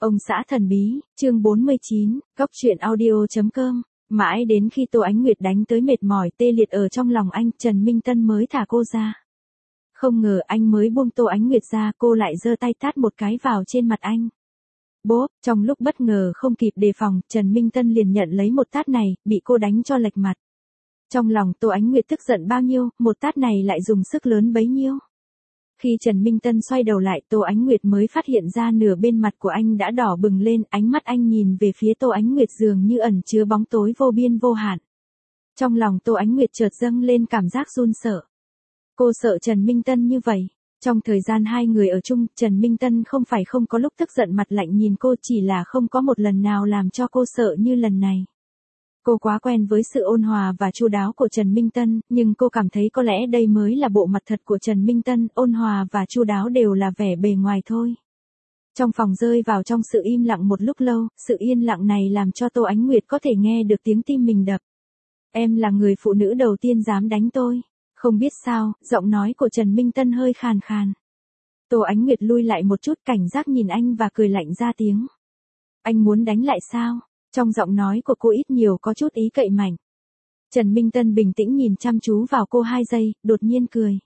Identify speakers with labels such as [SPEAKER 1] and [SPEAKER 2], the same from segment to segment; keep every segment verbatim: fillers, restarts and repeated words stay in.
[SPEAKER 1] Ông xã thần bí, chương bốn mươi chín, cóc truyện audio chấm com. Mãi đến khi Tô Ánh Nguyệt đánh tới mệt mỏi tê liệt ở trong lòng anh, Trần Minh Tân mới thả cô ra. Không ngờ anh mới buông Tô Ánh Nguyệt ra, cô lại giơ tay tát một cái vào trên mặt anh. Bốp, trong lúc bất ngờ không kịp đề phòng, Trần Minh Tân liền nhận lấy một tát này, bị cô đánh cho lệch mặt. Trong lòng Tô Ánh Nguyệt tức giận bao nhiêu, một tát này lại dùng sức lớn bấy nhiêu. Khi Trần Minh Tân xoay đầu lại, Tô Ánh Nguyệt mới phát hiện ra nửa bên mặt của anh đã đỏ bừng lên, ánh mắt anh nhìn về phía Tô Ánh Nguyệt dường như ẩn chứa bóng tối vô biên vô hạn. Trong lòng Tô Ánh Nguyệt chợt dâng lên cảm giác run sợ. Cô sợ Trần Minh Tân như vậy. Trong thời gian hai người ở chung, Trần Minh Tân không phải không có lúc tức giận mặt lạnh nhìn cô, chỉ là không có một lần nào làm cho cô sợ như lần này. Cô quá quen với sự ôn hòa và chu đáo của Trần Minh Tân, nhưng cô cảm thấy có lẽ đây mới là bộ mặt thật của Trần Minh Tân, ôn hòa và chu đáo đều là vẻ bề ngoài thôi. Trong phòng rơi vào trong sự im lặng một lúc lâu, sự yên lặng này làm cho Tô Ánh Nguyệt có thể nghe được tiếng tim mình đập. Em là người phụ nữ đầu tiên dám đánh tôi. Không biết sao, giọng nói của Trần Minh Tân hơi khàn khàn. Tô Ánh Nguyệt lui lại một chút cảnh giác nhìn anh và cười lạnh ra tiếng. Anh muốn đánh lại sao? Trong giọng nói của cô ít nhiều có chút ý cậy mạnh. Trần Minh Tân bình tĩnh nhìn chăm chú vào cô hai giây, đột nhiên cười.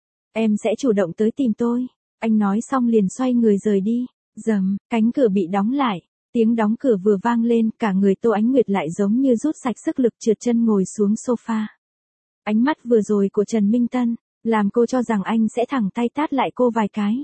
[SPEAKER 1] Em sẽ chủ động tới tìm tôi. Anh nói xong liền xoay người rời đi. Dầm, cánh cửa bị đóng lại. Tiếng đóng cửa vừa vang lên, cả người Tô Ánh Nguyệt lại giống như rút sạch sức lực trượt chân ngồi xuống sofa. Ánh mắt vừa rồi của Trần Minh Tân, làm cô cho rằng anh sẽ thẳng tay tát lại cô vài cái.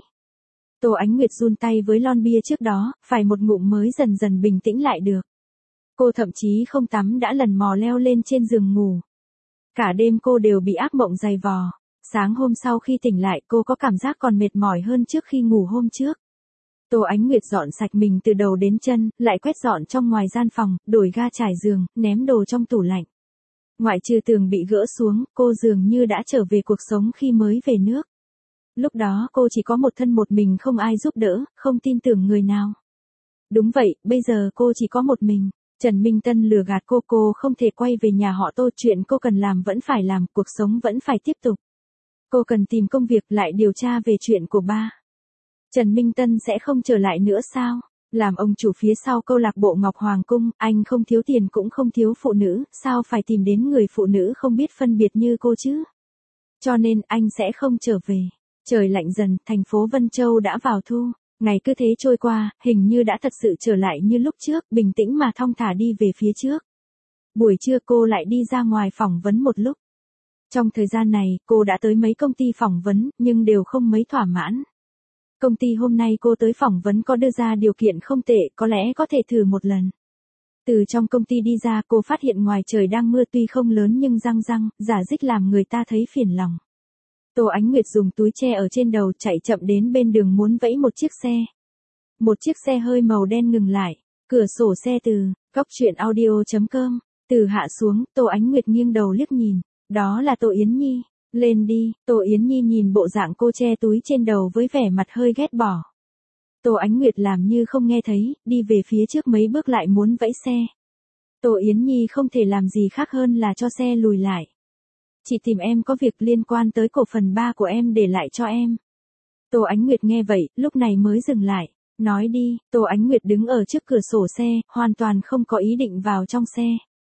[SPEAKER 1] Tô Ánh Nguyệt run tay với lon bia trước đó, phải một ngụm mới dần dần bình tĩnh lại được. Cô thậm chí không tắm đã lần mò leo lên trên giường ngủ. Cả đêm cô đều bị ác mộng dày vò. Sáng hôm sau khi tỉnh lại cô có cảm giác còn mệt mỏi hơn trước khi ngủ hôm trước. Tô Ánh Nguyệt dọn sạch mình từ đầu đến chân, lại quét dọn trong ngoài gian phòng, đổi ga trải giường, ném đồ trong tủ lạnh. Ngoại trừ tường bị gỡ xuống, cô dường như đã trở về cuộc sống khi mới về nước. Lúc đó cô chỉ có một thân một mình, không ai giúp đỡ, không tin tưởng người nào. Đúng vậy, bây giờ cô chỉ có một mình. Trần Minh Tân lừa gạt cô, cô không thể quay về nhà họ Tô, chuyện cô cần làm vẫn phải làm, cuộc sống vẫn phải tiếp tục. Cô cần tìm công việc, lại điều tra về chuyện của ba. Trần Minh Tân sẽ không trở lại nữa sao? Làm ông chủ phía sau câu lạc bộ Ngọc Hoàng Cung, anh không thiếu tiền cũng không thiếu phụ nữ, sao phải tìm đến người phụ nữ không biết phân biệt như cô chứ? Cho nên anh sẽ không trở về. Trời lạnh dần, thành phố Vân Châu đã vào thu. Ngày cứ thế trôi qua, hình như đã thật sự trở lại như lúc trước, bình tĩnh mà thong thả đi về phía trước. Buổi trưa cô lại đi ra ngoài phỏng vấn một lúc. Trong thời gian này, cô đã tới mấy công ty phỏng vấn, nhưng đều không mấy thỏa mãn. Công ty hôm nay cô tới phỏng vấn có đưa ra điều kiện không tệ, có lẽ có thể thử một lần. Từ trong công ty đi ra, cô phát hiện ngoài trời đang mưa, tuy không lớn nhưng răng răng, rả rích làm người ta thấy phiền lòng. Tô Ánh Nguyệt dùng túi che ở trên đầu chạy chậm đến bên đường muốn vẫy một chiếc xe. Một chiếc xe hơi màu đen ngừng lại, cửa sổ xe từ, cóc truyện audio chấm com, từ hạ xuống, Tô Ánh Nguyệt nghiêng đầu liếc nhìn, đó là Tô Yến Nhi. Lên đi, Tô Yến Nhi nhìn bộ dạng cô che túi trên đầu với vẻ mặt hơi ghét bỏ. Tô Ánh Nguyệt làm như không nghe thấy, đi về phía trước mấy bước lại muốn vẫy xe. Tô Yến Nhi không thể làm gì khác hơn là cho xe lùi lại. Chị tìm em có việc liên quan tới cổ phần ba của em để lại cho em. Tô Ánh Nguyệt nghe vậy, lúc này mới dừng lại. Nói đi, Tô Ánh Nguyệt đứng ở trước cửa sổ xe, hoàn toàn không có ý định vào trong xe.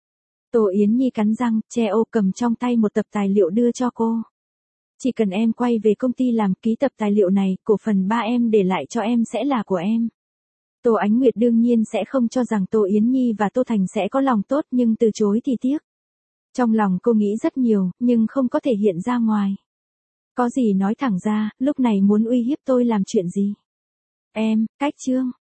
[SPEAKER 1] Tô Yến Nhi cắn răng, che ô cầm trong tay một tập tài liệu đưa cho cô. Chỉ cần em quay về công ty làm, ký tập tài liệu này, cổ phần ba em để lại cho em sẽ là của em. Tô Ánh Nguyệt đương nhiên sẽ không cho rằng Tô Yến Nhi và Tô Thành sẽ có lòng tốt, nhưng từ chối thì tiếc. Trong lòng cô nghĩ rất nhiều, nhưng không có thể hiện ra ngoài. Có gì nói thẳng ra, lúc này muốn uy hiếp tôi làm chuyện gì? Em, cách chương.